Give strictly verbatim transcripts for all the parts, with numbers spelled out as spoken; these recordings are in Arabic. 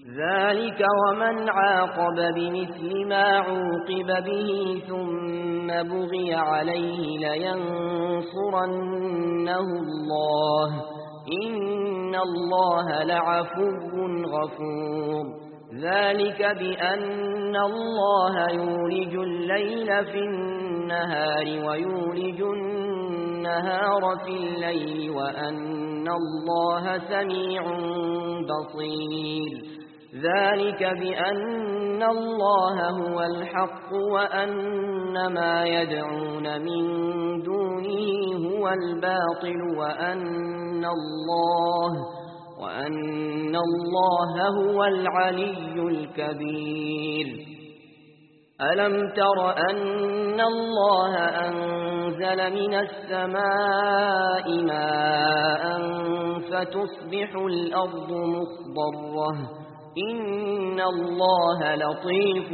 ذلك ومن عاقب بمثل ما عوقب به ثم بغي عليه لينصرنه الله إن الله لعفو غفور ذلك بأن الله يولج الليل في النهار ويولج النهار في الليل وأن الله سميع بصير ذلك بأن الله هو الحق وأن ما يدعون من دونه هو الباطل وأن الله وأن الله هو العلي الكبير ألم تر أن الله أنزل من السماء ماء فتصبح الأرض مخضرة إن الله لطيف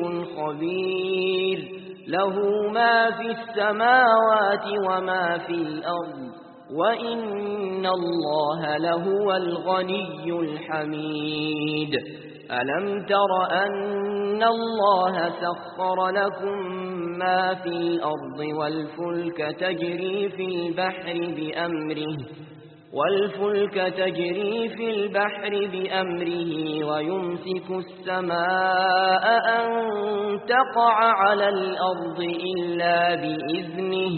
خبير له ما في السماوات وما في الأرض وإن الله لهو الغني الحميد ألم تر أن الله سخر لكم ما في الأرض والفلك تجري في البحر بأمره والفلك تجري في البحر بأمره ويمسك السماء أن تقع على الأرض إلا بإذنه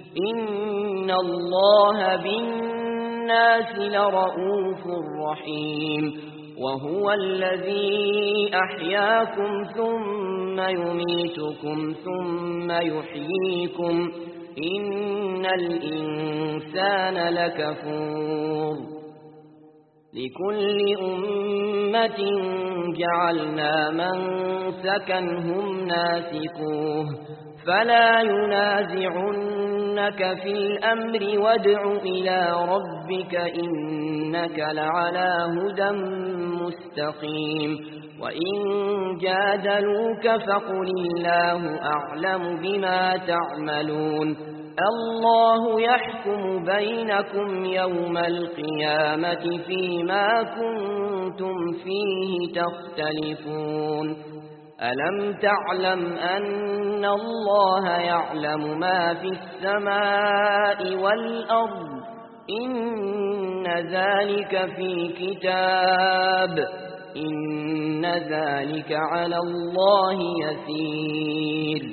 إن الله بالناس لرؤوف رحيم وهو الذي أحياكم ثم يميتكم ثم يحييكم إن الإنسان لكفور لكل أمة جعلنا منسكا هم ناسكوه فلا ينازعنك في الأمر وادع إلى ربك إنك لعلى هدى مستقيم وإن جادلوك فقل الله أعلم بما تعملون الله يحكم بينكم يوم القيامة فيما كنتم فيه تختلفون ألم تعلم أن الله يعلم ما في السماء والأرض إن ذلك في كتاب إن ذلك على الله يسير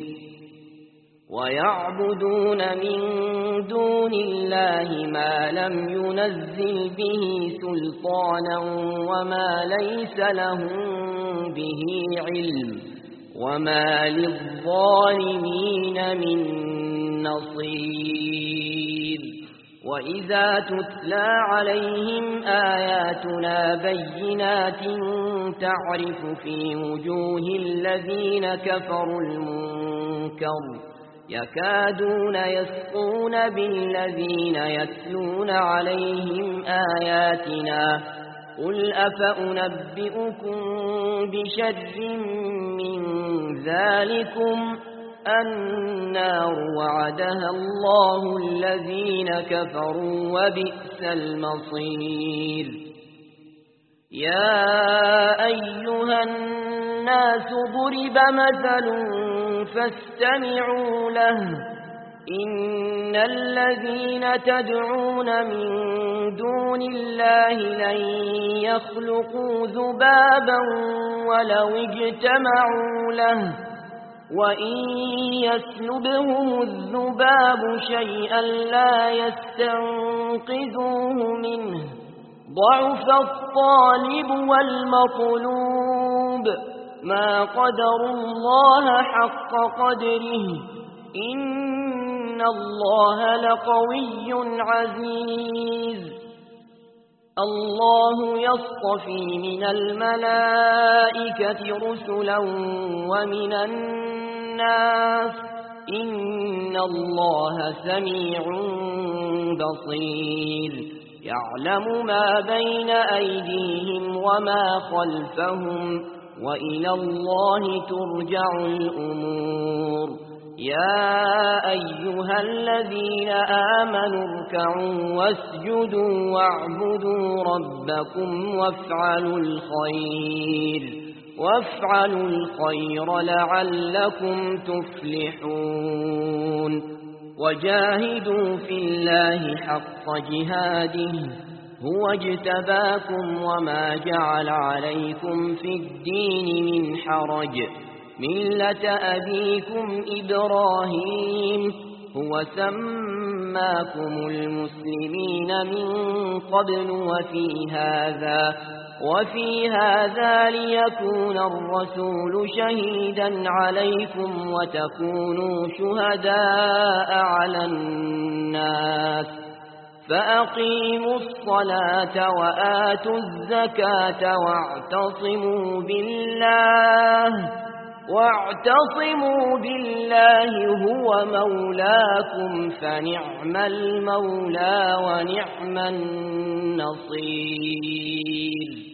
ويعبدون من دون الله ما لم ينزل به سلطانا وما ليس لهم به علم وما للظالمين من نصير وإذا تتلى عليهم آياتنا بينات تعرف في وجوه الذين كفروا المنكر يكادون يسقون بالذين يتلون عليهم آياتنا قل أفأنبئكم بشر من ذلكم النار وعدها الله الذين كفروا وبئس المصير يا أيها الناس ضرب مثل فاستمعوا له إن الذين تدعون من دون الله لن يخلقوا ذبابا ولو اجتمعوا له وإن يسلبهم الذباب شيئا لا يستنقذوه منه ضعف الطالب والمطلوب ما قدروا الله حق قدره إن الله لقوي عزيز الله يصطفي من الملائكة رسلا ومن الناس إن الله سميع بصير يعلم ما بين أيديهم وما خلفهم وإلى الله ترجع الأمور يا أيها الذين آمنوا اركعوا واسجدوا واعبدوا ربكم وافعلوا الخير وافعلوا الخير لعلكم تفلحون وجاهدوا في الله حق جهاده هو اجتباكم وما جعل عليكم في الدين من حرج ملة أبيكم إبراهيم هو سماكم المسلمين من قبل وفي هذا وفي هذا ليكون الرسول شهيدا عليكم وتكونوا شهداء على الناس فأقيموا الصلاة وآتوا الزكاة واعتصموا بالله واعتصموا بالله هو مولاكم فنعم المولى ونعم النصير.